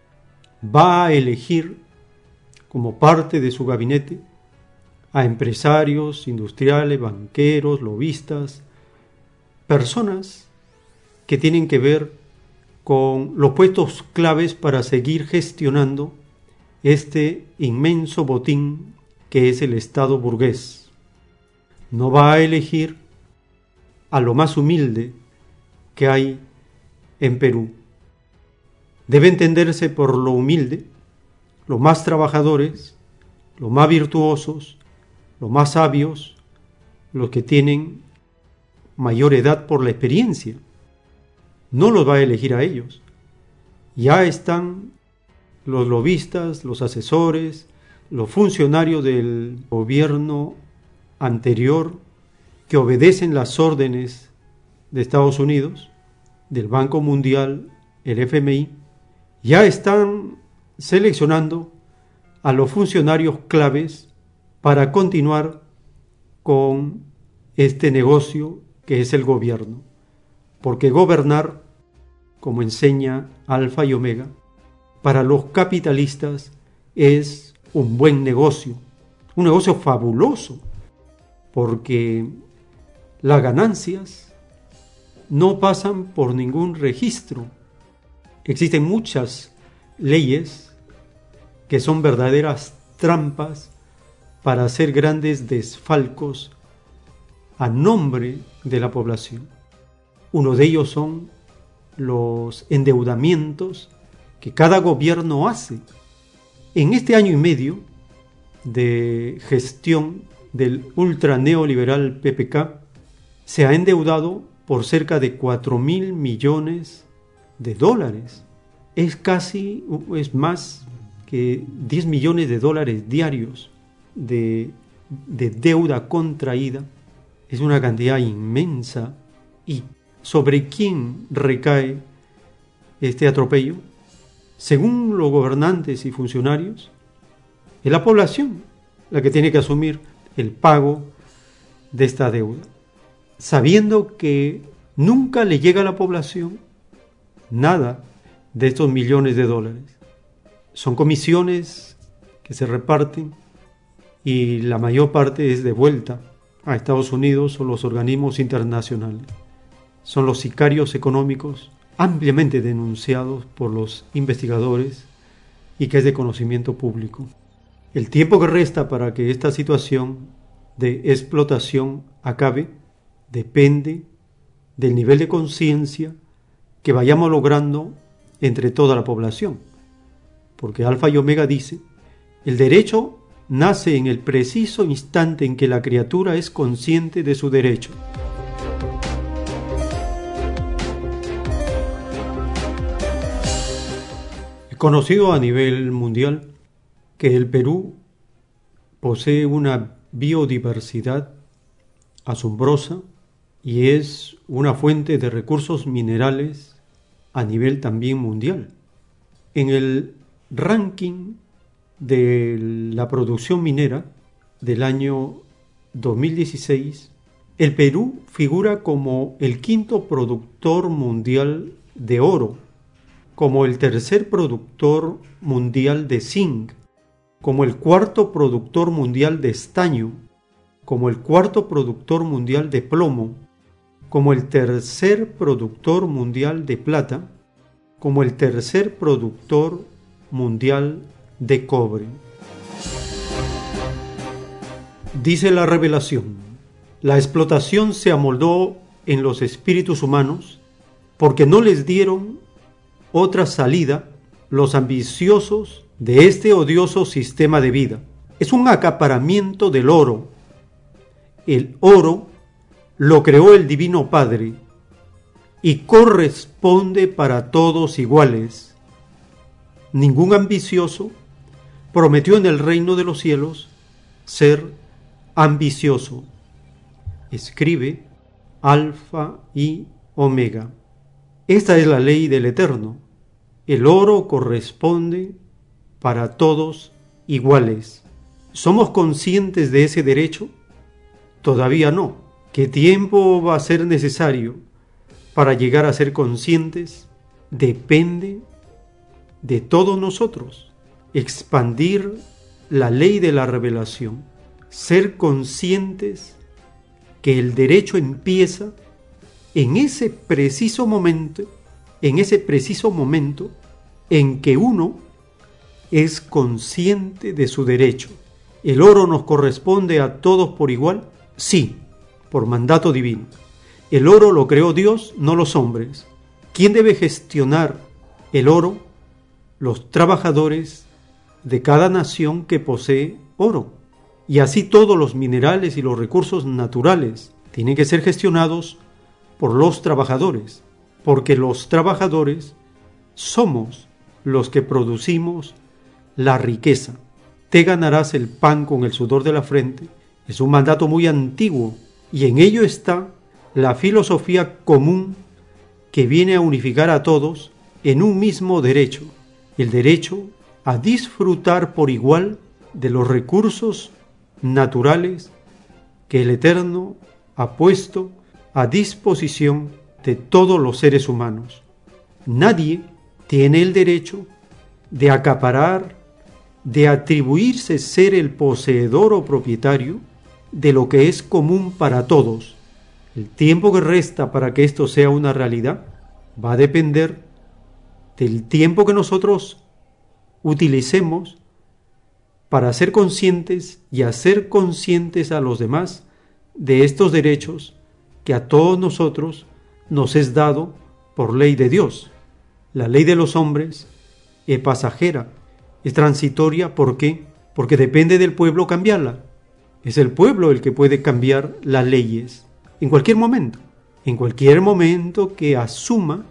va a elegir como parte de su gabinete a empresarios, industriales, banqueros, lobistas, personas que tienen que ver con los puestos claves para seguir gestionando este inmenso botín que es el Estado burgués. No va a elegir a lo más humilde que hay en Perú. Debe entenderse por lo humilde, los más trabajadores, los más virtuosos, los más sabios, los que tienen mayor edad por la experiencia. No los va a elegir a ellos. Ya están los lobistas, los asesores, los funcionarios del gobierno anterior que obedecen las órdenes de Estados Unidos, del Banco Mundial, el F M I, ya están seleccionando a los funcionarios claves para continuar con este negocio que es el gobierno. Porque gobernar, como enseña Alfa y Omega, para los capitalistas es un buen negocio, un negocio fabuloso, porque las ganancias no pasan por ningún registro. Existen muchas leyes que son verdaderas trampas para hacer grandes desfalcos a nombre de la población. Uno de ellos son los endeudamientos que cada gobierno hace. En este año y medio de gestión del ultraneoliberal P P K, se ha endeudado por cerca de cuatro mil millones de dólares. Es casi, es más que diez millones de dólares diarios de, de deuda contraída. Es una cantidad inmensa. ¿Y sobre quién recae este atropello? Según los gobernantes y funcionarios, es la población la que tiene que asumir el pago de esta deuda, sabiendo que nunca le llega a la población nada de estos millones de dólares. Son comisiones que se reparten y la mayor parte es devuelta a Estados Unidos o los organismos internacionales. Son los sicarios económicos ampliamente denunciados por los investigadores y que es de conocimiento público. El tiempo que resta para que esta situación de explotación acabe depende del nivel de conciencia que vayamos logrando entre toda la población. Porque Alfa y Omega dice, el derecho nace en el preciso instante en que la criatura es consciente de su derecho. Es conocido a nivel mundial que el Perú posee una biodiversidad asombrosa y es una fuente de recursos minerales a nivel también mundial. En el ranking de la producción minera del año dos mil dieciséis, el Perú figura como el quinto productor mundial de oro, como el tercer productor mundial de zinc, como el cuarto productor mundial de estaño, como el cuarto productor mundial de plomo, como el tercer productor mundial de plata, como el tercer productor mundial de cobre. Dice la revelación, la explotación se amoldó en los espíritus humanos porque no les dieron otra salida los ambiciosos de este odioso sistema de vida. Es un acaparamiento del oro. El oro lo creó el Divino Padre y corresponde para todos iguales. Ningún ambicioso prometió en el reino de los cielos ser ambicioso. Escribe Alfa y Omega. Esta es la ley del Eterno. El oro corresponde para todos iguales. ¿Somos conscientes de ese derecho? Todavía no. ¿Qué tiempo va a ser necesario para llegar a ser conscientes? Depende de todos nosotros. Expandir la ley de la revelación. Ser conscientes que el derecho empieza en ese preciso momento, en ese preciso momento en que uno es consciente de su derecho. ¿El oro nos corresponde a todos por igual? Sí, por mandato divino. El oro lo creó Dios, no los hombres. ¿Quién debe gestionar el oro? Los trabajadores de cada nación que posee oro. Y así todos los minerales y los recursos naturales tienen que ser gestionados por los trabajadores, porque los trabajadores somos los que producimos la riqueza. Te ganarás el pan con el sudor de la frente. Es un mandato muy antiguo y en ello está la filosofía común que viene a unificar a todos en un mismo derecho, el derecho a disfrutar por igual de los recursos naturales que el Eterno ha puesto a disposición de todos los seres humanos. Nadie tiene el derecho de acaparar, de atribuirse ser el poseedor o propietario de lo que es común para todos. El tiempo que resta para que esto sea una realidad va a depender del tiempo que nosotros utilicemos para ser conscientes y hacer conscientes a los demás de estos derechos que a todos nosotros nos es dado por ley de Dios. La ley de los hombres es pasajera, es transitoria. ¿Por qué? Porque depende del pueblo cambiarla. Es el pueblo el que puede cambiar las leyes en cualquier momento, en cualquier momento que asuma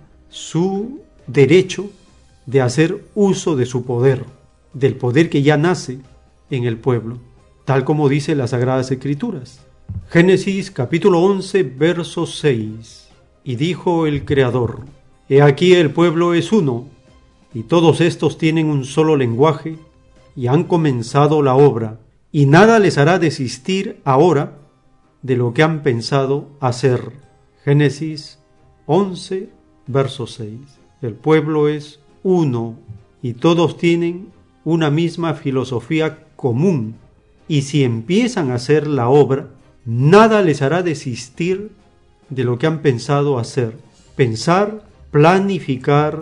su derecho de hacer uso de su poder, del poder que ya nace en el pueblo, tal como dice las Sagradas Escrituras. Génesis capítulo once, verso seis. Y dijo el Creador: He aquí el pueblo es uno, y todos estos tienen un solo lenguaje, y han comenzado la obra, y nada les hará desistir ahora de lo que han pensado hacer. Génesis once, verso seis. El pueblo es uno, y todos tienen una misma filosofía común, y si empiezan a hacer la obra, nada les hará desistir de lo que han pensado hacer. Pensar, planificar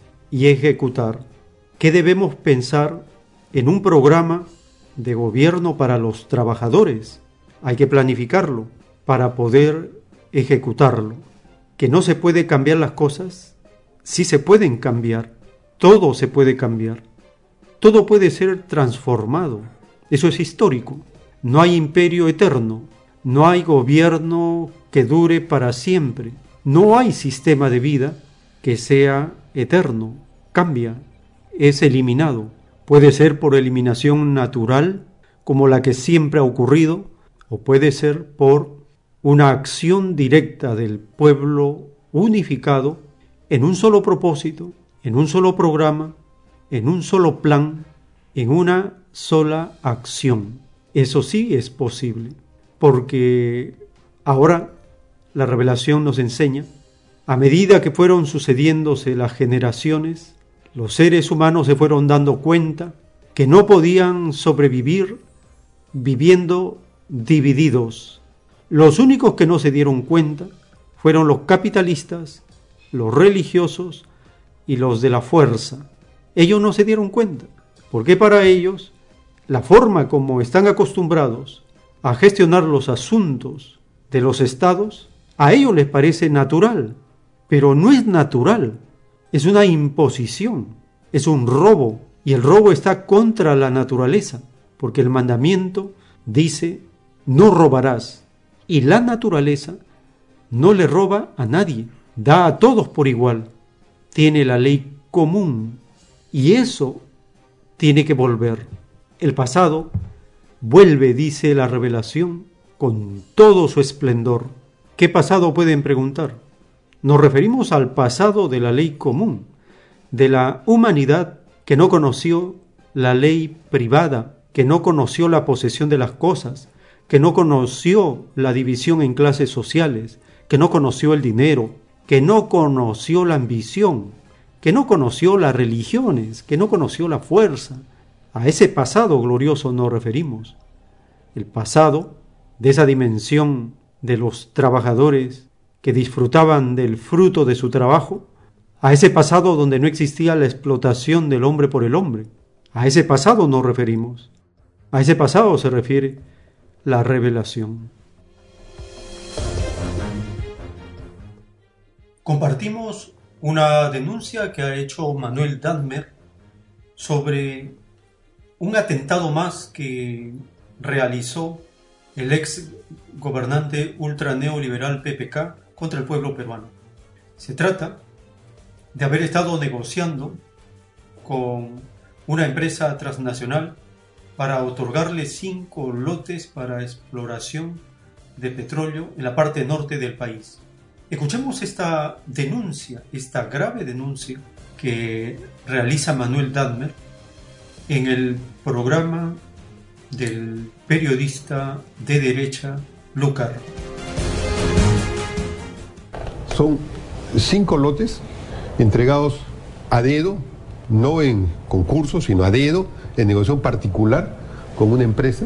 y ejecutar. ¿Qué debemos pensar en un programa de gobierno para los trabajadores? Hay que planificarlo para poder ejecutarlo. ¿Que no se puede cambiar las cosas? Sí se pueden cambiar. Todo se puede cambiar. Todo puede ser transformado. Eso es histórico. No hay imperio eterno. No hay gobierno que dure para siempre. No hay sistema de vida que sea eterno. Cambia. Es eliminado. Puede ser por eliminación natural, como la que siempre ha ocurrido, o puede ser por una acción directa del pueblo unificado en un solo propósito, en un solo programa, en un solo plan, en una sola acción. Eso sí es posible, porque ahora la revelación nos enseña, a medida que fueron sucediéndose las generaciones, los seres humanos se fueron dando cuenta que no podían sobrevivir viviendo divididos. Los únicos que no se dieron cuenta fueron los capitalistas, los religiosos y los de la fuerza. Ellos no se dieron cuenta, porque para ellos la forma como están acostumbrados a gestionar los asuntos de los estados, a ellos les parece natural, pero no es natural, es una imposición, es un robo, y el robo está contra la naturaleza, porque el mandamiento dice: no robarás, y la naturaleza no le roba a nadie, da a todos por igual, tiene la ley común, y eso tiene que volver. El pasado vuelve, dice la revelación, con todo su esplendor. ¿Qué pasado pueden preguntar? Nos referimos al pasado de la ley común, de la humanidad que no conoció la ley privada, que no conoció la posesión de las cosas, que no conoció la división en clases sociales, que no conoció el dinero, que no conoció la ambición, que no conoció las religiones, que no conoció la fuerza. A ese pasado glorioso nos referimos. El pasado de esa dimensión de los trabajadores que disfrutaban del fruto de su trabajo, a ese pasado donde no existía la explotación del hombre por el hombre. A ese pasado nos referimos. A ese pasado se refiere la revelación. Compartimos una denuncia que ha hecho Manuel Dahmer sobre un atentado más que realizó el ex gobernante ultraneoliberal P P K contra el pueblo peruano. Se trata de haber estado negociando con una empresa transnacional para otorgarle cinco lotes para exploración de petróleo en la parte norte del país. Escuchemos esta denuncia, esta grave denuncia que realiza Manuel Dahmer en el programa del periodista de derecha Lucar. Son cinco lotes entregados a dedo, no en concurso, sino a dedo, en negociación particular con una empresa,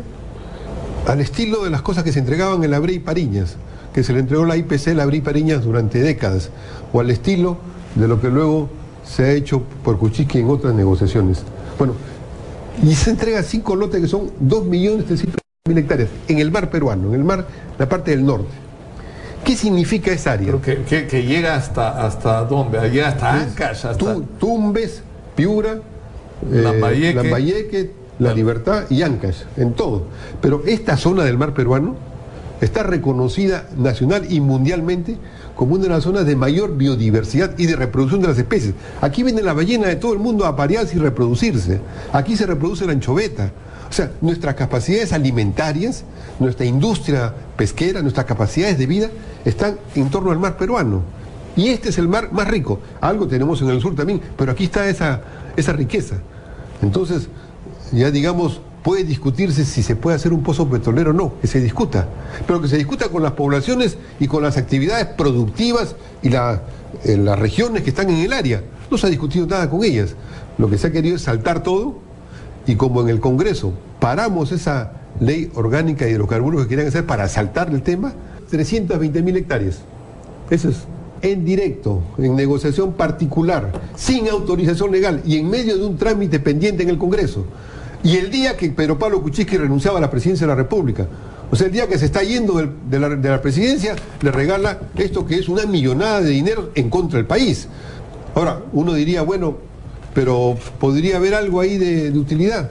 al estilo de las cosas que se entregaban en la Brey Pariñas, que se le entregó la I P C a la Brey Pariñas durante décadas, o al estilo de lo que luego se ha hecho por Kuczynski en otras negociaciones. Bueno, y se entrega cinco lotes que son dos millones trescientas mil hectáreas en el mar peruano, en el mar, la parte del norte. ¿Qué significa esa área? Pero que, que, que llega hasta, hasta dónde, allá hasta Ancash, hasta tu, Tumbes, Piura, Lambayeque, eh, Lambayeque, La Libertad y Ancash, en todo. Pero esta zona del mar peruano está reconocida nacional y mundialmente como una de las zonas de mayor biodiversidad y de reproducción de las especies. Aquí viene la ballena de todo el mundo a aparearse y reproducirse. Aquí se reproduce la anchoveta. O sea, nuestras capacidades alimentarias, nuestra industria pesquera, nuestras capacidades de vida están en torno al mar peruano. Y este es el mar más rico. Algo tenemos en el sur también, pero aquí está esa, esa riqueza. Entonces, ya digamos, puede discutirse si se puede hacer un pozo petrolero o no, que se discuta. Pero que se discuta con las poblaciones y con las actividades productivas y la, eh, las regiones que están en el área. No se ha discutido nada con ellas. Lo que se ha querido es saltar todo. Y como en el Congreso paramos esa ley orgánica de hidrocarburos que querían hacer para saltar el tema, trescientas veinte mil hectáreas. Eso es en directo, en negociación particular, sin autorización legal y en medio de un trámite pendiente en el Congreso. Y el día que Pedro Pablo Kuczynski renunciaba a la presidencia de la República, o sea, el día que se está yendo de, de, la, de la presidencia, le regala esto que es una millonada de dinero en contra del país. Ahora, uno diría, bueno, pero podría haber algo ahí de, de utilidad.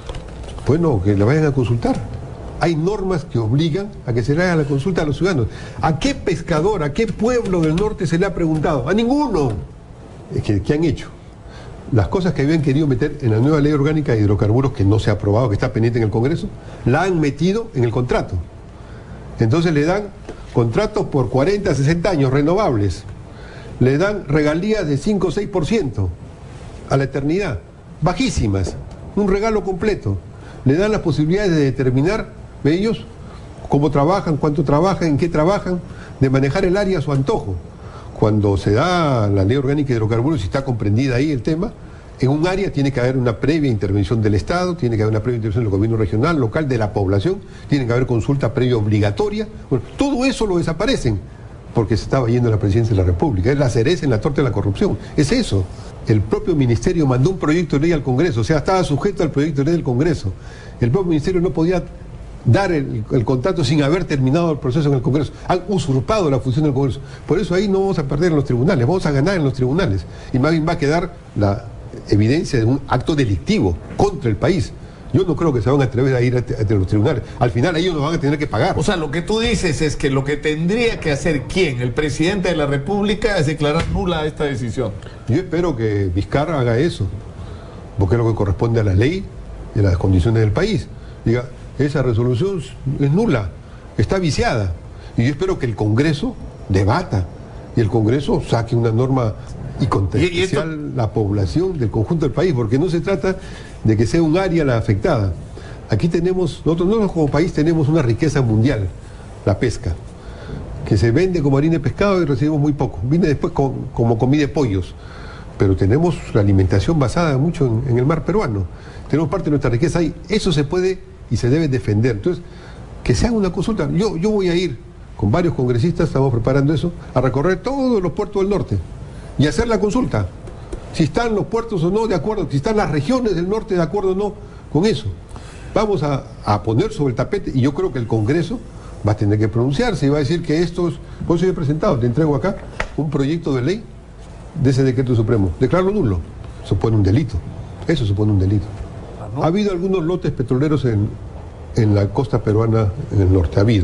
Bueno, que la vayan a consultar. Hay normas que obligan a que se le haga la consulta a los ciudadanos. ¿A qué pescador, a qué pueblo del norte se le ha preguntado? A ninguno. ¿Qué, qué han hecho? Las cosas que habían querido meter en la nueva ley orgánica de hidrocarburos, que no se ha aprobado, que está pendiente en el Congreso, la han metido en el contrato. Entonces le dan contratos por cuarenta, sesenta años renovables. Le dan regalías de cinco o seis por ciento a la eternidad, bajísimas, un regalo completo. Le dan las posibilidades de determinar ellos cómo trabajan, cuánto trabajan, en qué trabajan, de manejar el área a su antojo. Cuando se da la ley orgánica de hidrocarburos y está comprendida ahí el tema, en un área tiene que haber una previa intervención del Estado, tiene que haber una previa intervención del gobierno regional, local, de la población, tiene que haber consulta previa obligatoria. Bueno, todo eso lo desaparecen porque se estaba yendo a la presidencia de la República. Es la cereza en la torta de la corrupción. Es eso. El propio ministerio mandó un proyecto de ley al Congreso, o sea, estaba sujeto al proyecto de ley del Congreso. El propio ministerio no podía dar el, el contrato sin haber terminado el proceso en el Congreso. Han usurpado la función del Congreso. Por eso ahí no vamos a perder en los tribunales, vamos a ganar en los tribunales. Y más bien va a quedar la evidencia de un acto delictivo contra el país. Yo no creo que se van a atrever a ir ante los tribunales. Al final ellos nos van a tener que pagar. O sea, lo que tú dices es que lo que tendría que hacer ¿quién? El presidente de la República es declarar nula esta decisión. Yo espero que Vizcarra haga eso, porque es lo que corresponde a la ley, de las condiciones del país. Diga, esa resolución es nula, está viciada. Y yo espero que el Congreso debata y el Congreso saque una norma y contenga la población del conjunto del país, porque no se trata de que sea un área la afectada. Aquí tenemos, nosotros, nosotros como país tenemos una riqueza mundial, la pesca, que se vende como harina de pescado y recibimos muy poco. Viene después con, como comida de pollos, pero tenemos la alimentación basada mucho en, en el mar peruano. Tenemos parte de nuestra riqueza ahí. Eso se puede y se debe defender. Entonces, que se haga una consulta. Yo, yo voy a ir con varios congresistas, estamos preparando eso, a recorrer todos los puertos del norte y hacer la consulta. Si están los puertos o no de acuerdo, si están las regiones del norte de acuerdo o no con eso. Vamos a, a poner sobre el tapete, y yo creo que el Congreso va a tener que pronunciarse y va a decir que estos, por eso yo he presentado, te entrego acá un proyecto de ley de ese decreto supremo, declararlo nulo, supone un delito, eso supone un delito. Ha habido algunos lotes petroleros en, en la costa peruana, en el norte, ha habido,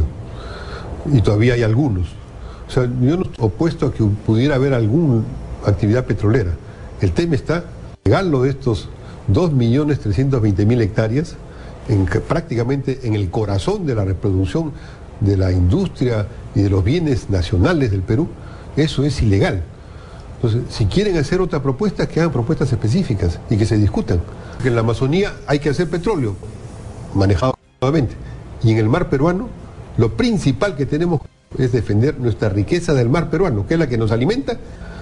y todavía hay algunos. O sea, yo no estoy opuesto a que pudiera haber alguna actividad petrolera. El tema está legal lo de estos dos millones trescientas veinte mil hectáreas, en que prácticamente en el corazón de la reproducción de la industria y de los bienes nacionales del Perú. Eso es ilegal. Entonces, si quieren hacer otra propuesta, que hagan propuestas específicas y que se discutan. Porque en la Amazonía hay que hacer petróleo, manejado nuevamente. Y en el mar peruano, lo principal que tenemos es defender nuestra riqueza del mar peruano, que es la que nos alimenta.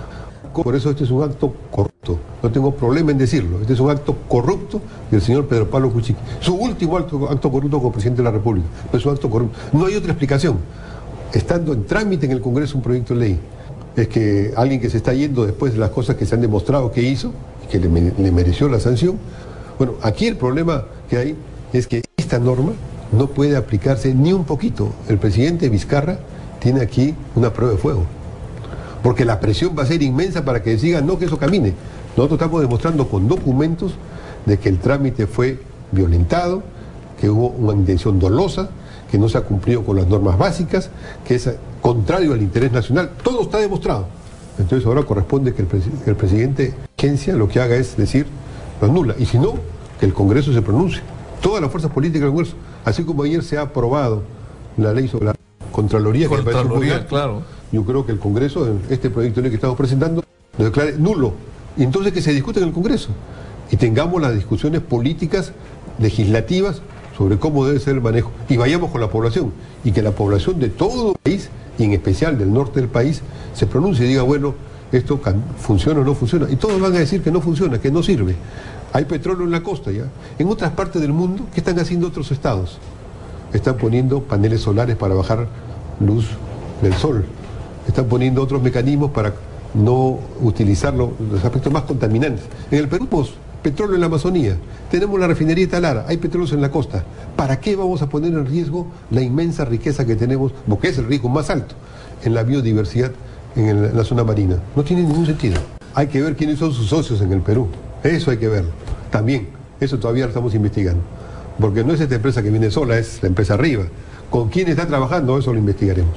Por eso este es un acto corrupto. No tengo problema en decirlo. Este es un acto corrupto del señor Pedro Pablo Kuczynski. Su último acto, acto corrupto como presidente de la República. Pero es un acto corrupto. No hay otra explicación. Estando en trámite en el Congreso un proyecto de ley, es que alguien que se está yendo después de las cosas que se han demostrado que hizo, que le, le mereció la sanción. Bueno, aquí el problema que hay es que esta norma no puede aplicarse ni un poquito. El presidente Vizcarra tiene aquí una prueba de fuego. Porque la presión va a ser inmensa para que digan no, que eso camine. Nosotros estamos demostrando con documentos de que el trámite fue violentado, que hubo una intención dolosa, que no se ha cumplido con las normas básicas, que es contrario al interés nacional. Todo está demostrado. Entonces ahora corresponde que el, pres que el presidente agencia lo que haga es decir, lo anula. Y si no, que el Congreso se pronuncie. Todas las fuerzas políticas del Congreso. Así como ayer se ha aprobado la ley sobre la Contraloría, que Contraloría, me parece muy alto, claro. Yo creo que el Congreso, este proyecto de ley que estamos presentando, lo declare nulo. Y entonces que se discute en el Congreso. Y tengamos las discusiones políticas, legislativas, sobre cómo debe ser el manejo. Y vayamos con la población. Y que la población de todo el país, y en especial del norte del país, se pronuncie y diga, bueno, esto funciona o no funciona. Y todos van a decir que no funciona, que no sirve. Hay petróleo en la costa ya. En otras partes del mundo, ¿qué están haciendo otros estados? Están poniendo paneles solares para bajar luz del sol. Están poniendo otros mecanismos para no utilizar los, los aspectos más contaminantes. En el Perú tenemos petróleo en la Amazonía, tenemos la refinería de Talara, hay petróleos en la costa. ¿Para qué vamos a poner en riesgo la inmensa riqueza que tenemos, porque es el riesgo más alto en la biodiversidad en, el, en la zona marina? No tiene ningún sentido. Hay que ver quiénes son sus socios en el Perú. Eso hay que verlo. También, eso todavía lo estamos investigando. Porque no es esta empresa que viene sola, es la empresa arriba. ¿Con quién está trabajando? Eso lo investigaremos.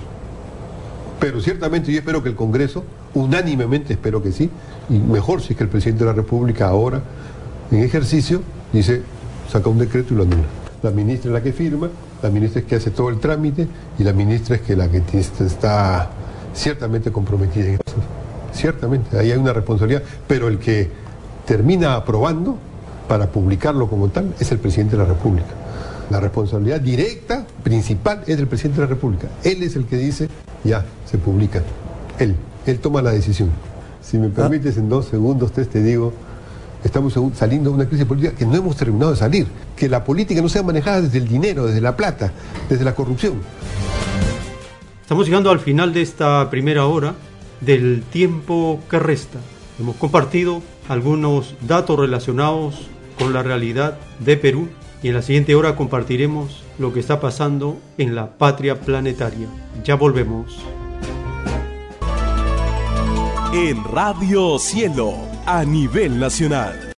Pero ciertamente yo espero que el Congreso, unánimemente espero que sí, y mejor si es que el presidente de la República ahora, en ejercicio, dice, saca un decreto y lo anula. La ministra es la que firma, la ministra es que hace todo el trámite, y la ministra es que la que está ciertamente comprometida en eso. Ciertamente, ahí hay una responsabilidad, pero el que termina aprobando para publicarlo como tal es el presidente de la República. La responsabilidad directa, principal, es del presidente de la República. Él es el que dice, ya, se publica. Él, él toma la decisión. Si me permites, en dos segundos, tres, te digo, estamos saliendo de una crisis política que no hemos terminado de salir. Que la política no sea manejada desde el dinero, desde la plata, desde la corrupción. Estamos llegando al final de esta primera hora del tiempo que resta. Hemos compartido algunos datos relacionados con la realidad de Perú, y en la siguiente hora compartiremos lo que está pasando en la patria planetaria. Ya volvemos. En Radio Cielo, a nivel nacional.